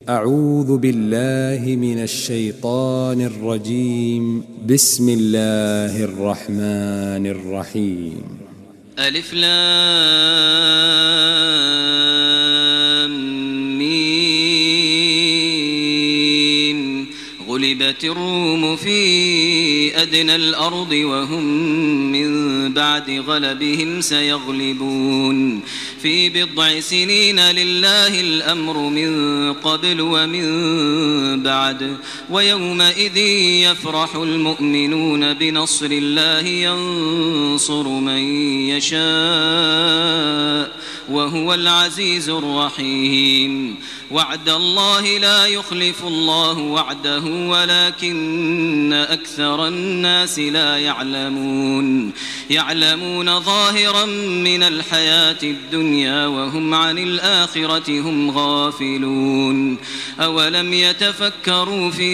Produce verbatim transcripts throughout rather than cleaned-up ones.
أعوذ بالله من الشيطان الرجيم. بسم الله الرحمن الرحيم. ألف لام ميم. غلبت الروم في أدنى الأرض وهم من بعد غلبهم سيغلبون في بضع سنين لله الأمر من قبل ومن بعد ويومئذ يفرح المؤمنون بنصر الله ينصر من يشاء وهو العزيز الرحيم. وعد الله لا يخلف الله وعده ولكن أكثر الناس لا يعلمون يعلمون ظاهرا من الحياة الدنيا وهم عن الآخرة هم غافلون. أولم يتفكروا في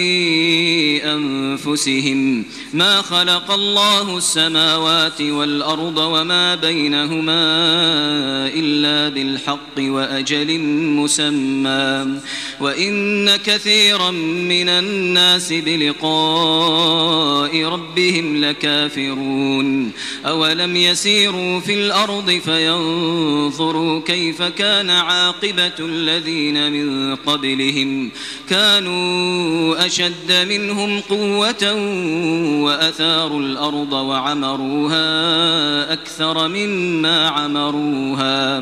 أنفسهم ما خلق الله السماوات والأرض وما بينهما إلا بالحق وأجل مسمى وإن كثيرا من الناس بلقاء ربهم لكافرون. أولم يسيروا في الأرض فينظروا كيف كان عاقبة الذين من قبلهم كانوا أشد منهم قوة وأثاروا الأرض وعمروها أكثر مما عمروها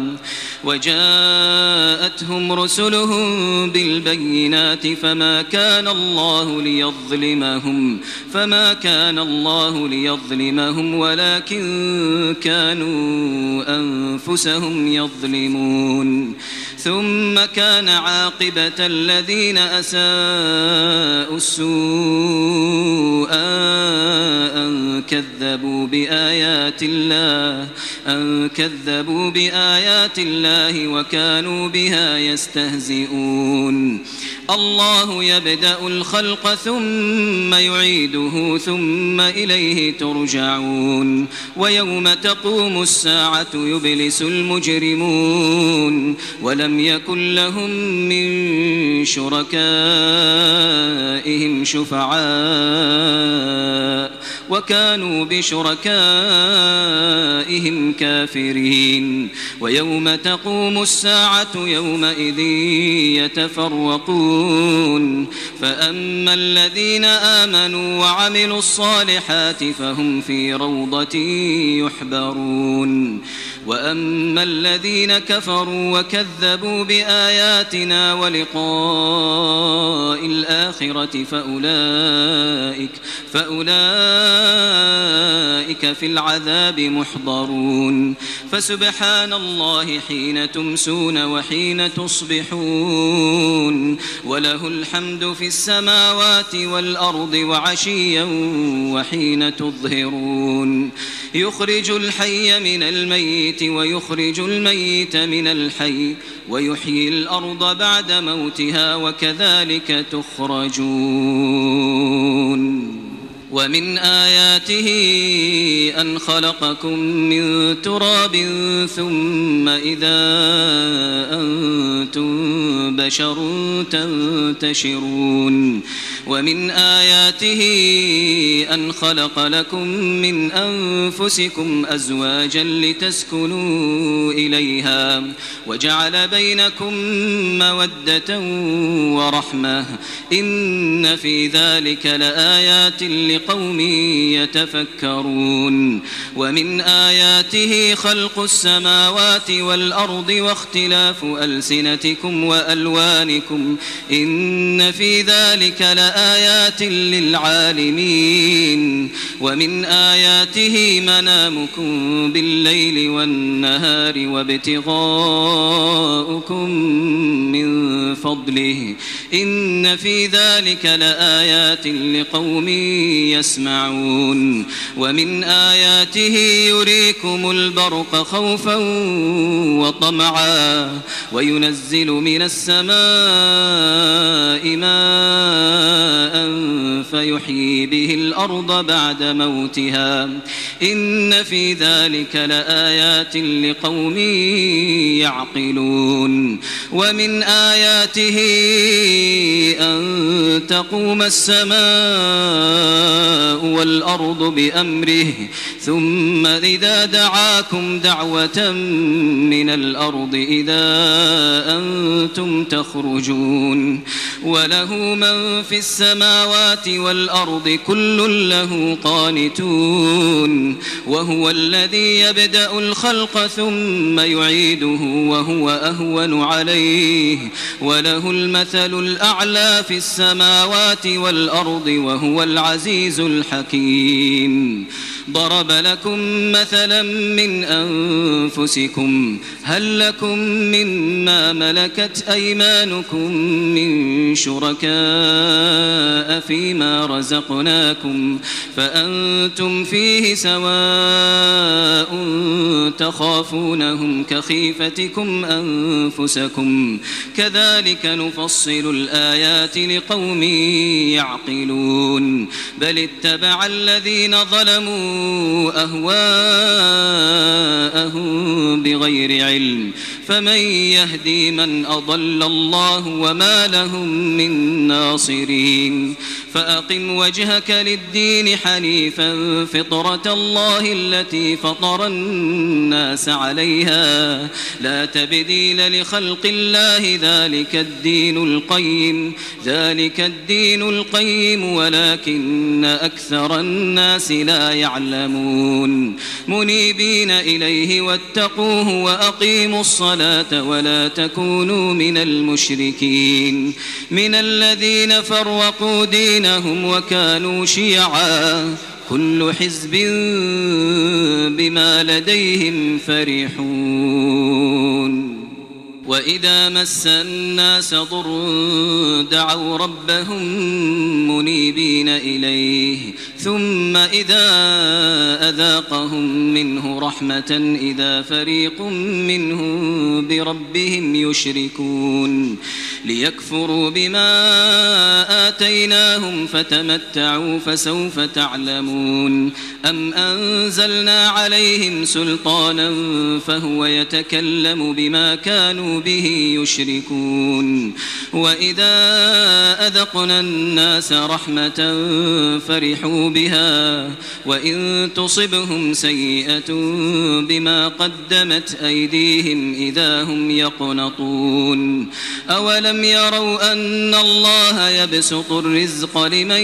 وجاءتهم رسلهم بالبينات فما كان الله ليظلمهم فما كان الله ليظلمهم ولكن كانوا أنفسهم يظلمون. ثم كان عاقبة الذين أساءوا السوء أن كذبوا بآيات الله أن كذبوا بآيات الله وكانوا بها يستهزئون. الله يبدأ الخلق ثم يعيده ثم إليه ترجعون. ويوم تقوم الساعة يبلس المجرمون ولم يكن لهم من شركائهم شفعاء وكانوا بشركائهم كافرين. ويوم تقوم الساعة يومئذ يتفرقون فأما الذين آمنوا وعملوا الصالحات فهم في روضة يحبرون وأما الذين كفروا وكذبوا بآياتنا ولقاء الآخرة فأولئك, فأولئك في العذاب محضرون. فسبحان الله حين تمسون وحين تصبحون وله الحمد في السماوات والأرض وعشيا وحين تظهرون. يخرج الحي من الميت ويخرج الميت من الحي ويحيي الأرض بعد موتها وكذلك تخرجون. ومن آياته أن خلقكم من تراب ثم إذا أنتم بشر تنتشرون. ومن آياته أن خلق لكم من أنفسكم أزواجا لتسكنوا إليها وجعل بينكم مودة ورحمة إن في ذلك لآيات لقوم يتفكرون. ومن آياته خلق السماوات والأرض واختلاف ألسنتكم وألوانكم إن في ذلك لآيات للعالمين. ومن آياته منامكم بالليل والنهار وابتغاؤكم من فضله إن في ذلك لآيات لقوم يسمعون. ومن آياته يريكم البرق خوفا وطمعا وينزل من السماء ماء فيحيي به الأرض بعد موتها إن في ذلك لآيات لقوم يعقلون. ومن آياته تقوم السماء والأرض بأمره ثم إذا دعاكم دعوة من الأرض إذا أنتم تخرجون وله من في السماوات والأرض كل له قانتون وهو الذي يبدأ الخلق ثم يعيده وهو أهون عليه وله المثل الأعلى في السماوات والأرض وهو العزيز الحكيم ضرب لكم مثلا من أنفسكم هل لكم مما ملكت أيمانكم من شركاء فيما رزقناكم فأنتم فيه سواء تخافونهم كخيفتكم أنفسكم كذلك نفصل الآيات لقوم يعقلون بل اتبع الذين ظلموا أهواءهم بغير علم فمن يهدي من أضل الله وما لهم من ناصرين فأقم وجهك للدين حنيفا فطرة الله التي فطر الناس عليها لا تبديل لخلق الله ذلك الدين القيم ذلك الدين القيم ولكن أكثر الناس لا يعلمون منيبين إليه واتقوه وأقيموا الصلاة ولا تكونوا من المشركين من الذين فرقوا دينهم وكانوا شيعا كل حزب بما لديهم فرحون وإذا مس الناس ضر دعوا ربهم منيبين إليه ثم إذا أذاقهم منه رحمة إذا فريق منهم بربهم يشركون ليكفروا بما آتيناهم فتمتعوا فسوف تعلمون أم أنزلنا عليهم سلطانا فهو يتكلم بما كانوا به يشركون وإذا أذقنا الناس رحمة فرحوا بها وإن تصبهم سيئة بما قدمت أيديهم إذا هم يقنطون أولم يروا أن الله يبسط الرزق لمن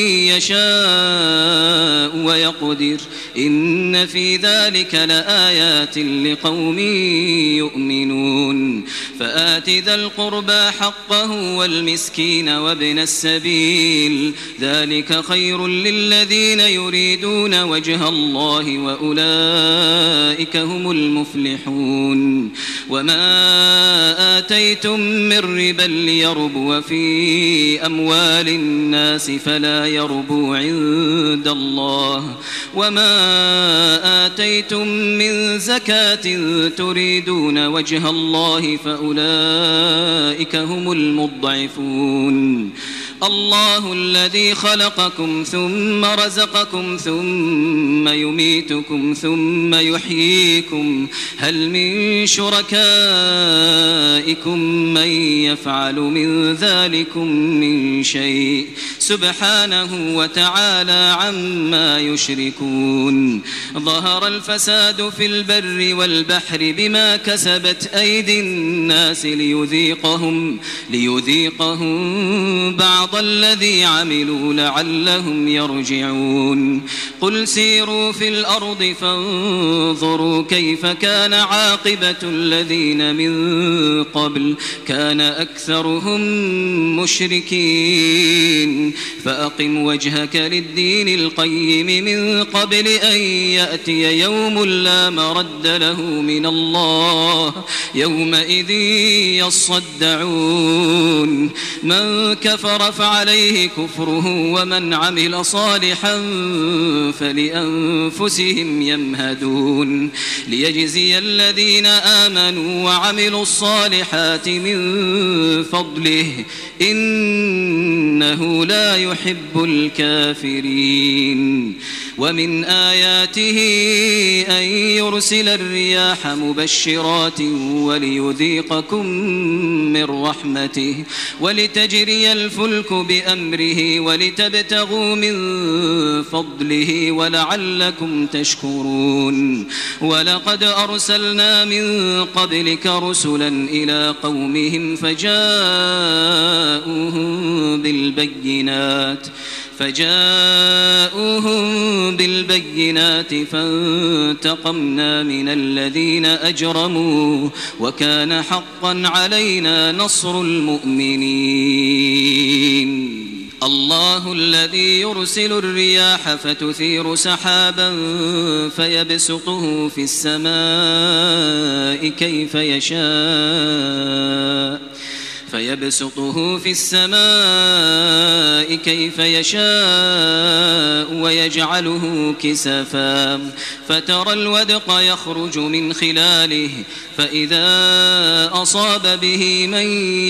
يشاء ويقدر إن في ذلك لآيات لقوم يؤمنون فآت ذا القربى حقه والمسكين وابن السبيل ذلك خير للذين يريدون وجه الله وأولئك هم المفلحون وما آتيتم من ربا ليربو في أموال الناس فلا يربو عند الله وما آتيتم من زكاة تريدون وجه الله فأولئك هم المضعفون الله الذي خلقكم ثم رزقكم ثم يميتكم ثم يحييكم هل من شركائكم من يفعل من ذلكم من شيء سبحانه وتعالى عما يشركون ظهر الفساد في البر والبحر بما كسبت أيدي الناس ليذيقهم ليذيقهم بعض الذي عملوا لعلهم يرجعون قل سيروا في الأرض فانظروا كيف كان عاقبة الذين من قبل كان أكثرهم مشركين فأقم وجهك للدين القيم من قبل أن يأتي يوم لا مرد له من الله يومئذ يصدعون من كفر فعليه كفره ومن عمل صالحا فلأنفسهم يمهدون ليجزي الذين آمنوا وعملوا الصالحات من فضله إنه لا لا يحب الكافرين. ومن آياته أن يرسل الرياح مبشرات وليذيقكم من رحمته ولتجري الفلك بأمره ولتبتغوا من فضله ولعلكم تشكرون. ولقد أرسلنا من قبلك رسلا إلى قومهم فجاءوهم بالبينات فجاءوهم بالبينات فانتقمنا من الذين أجرموا وكان حقا علينا نصر المؤمنين. الله الذي يرسل الرياح فتثير سحابا فيبسطه في السماء كيف يشاء فيبسطه في السماء كيف يشاء ويجعله كسفا فترى الودق يخرج من خلاله فإذا أصاب به من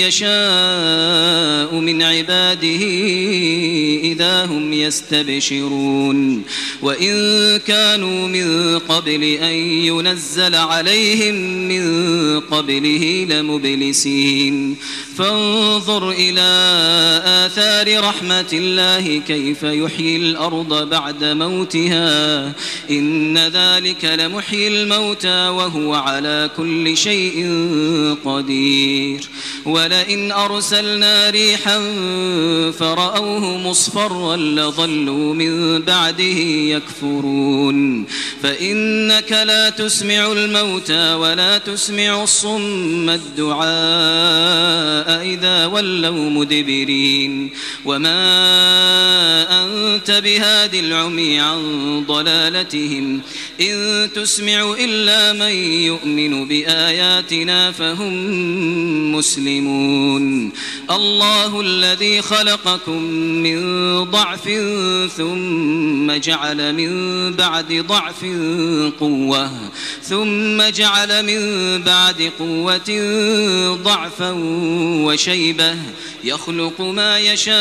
يشاء من عباده إذا هم يستبشرون. وإن كانوا من قبل أن ينزل عليهم من قبله لمبلسين. فانظر إلى آثار رحمة الله كيف يحيي الأرض بعد موتها إن ذلك لمحيي الموتى وهو على كل شيء قدير. ولئن أرسلنا ريحا فرأوه مصفرا لظلوا من بعده يكفرون. فإنك لا تسمع الموتى ولا تسمع الصم الدعاء إذا ولوا مدبرين. وما أنت بهاد العمي عن ضلالتهم إن تسمع إلا من يؤمن بآياتنا فهم مسلمون. الله الذي خلقكم من ضعف ثم جعل من بعد ضعف قوة ثم جعل من بعد قوة ضعفا وشيبة يخلق ما يشاء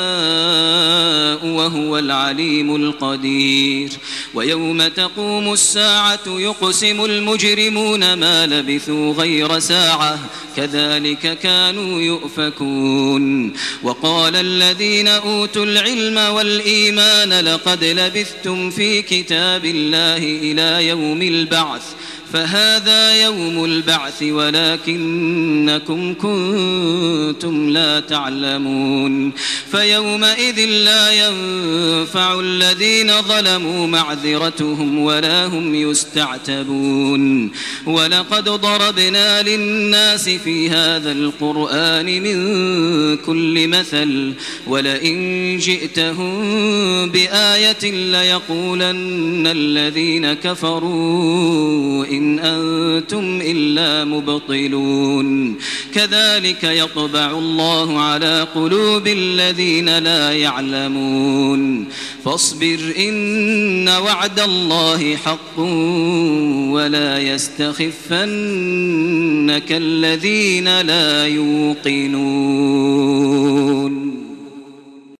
وهو العليم القدير. ويوم تقوم الساعة يقسم المجرمون ما لبثوا غير ساعة كذلك كانوا يؤفكون. وقال الذين أوتوا العلم والإيمان لقد لبثتم في كتاب الله إلى يوم البعث فهذا يوم البعث ولكنكم كنتم لا تعلمون. فيومئذ لا ينفع الذين ظلموا معذرتهم ولا هم يستعتبون. ولقد ضربنا للناس في هذا القرآن من كل مثل ولئن جئتهم بآية ليقولن الذين كفروا إن أنتم إلا مبطلون. كذلك يطبع الله على قلوب الذين لا يعلمون. فاصبر إن وعد الله حق ولا يستخفنك الذين لا يوقنون.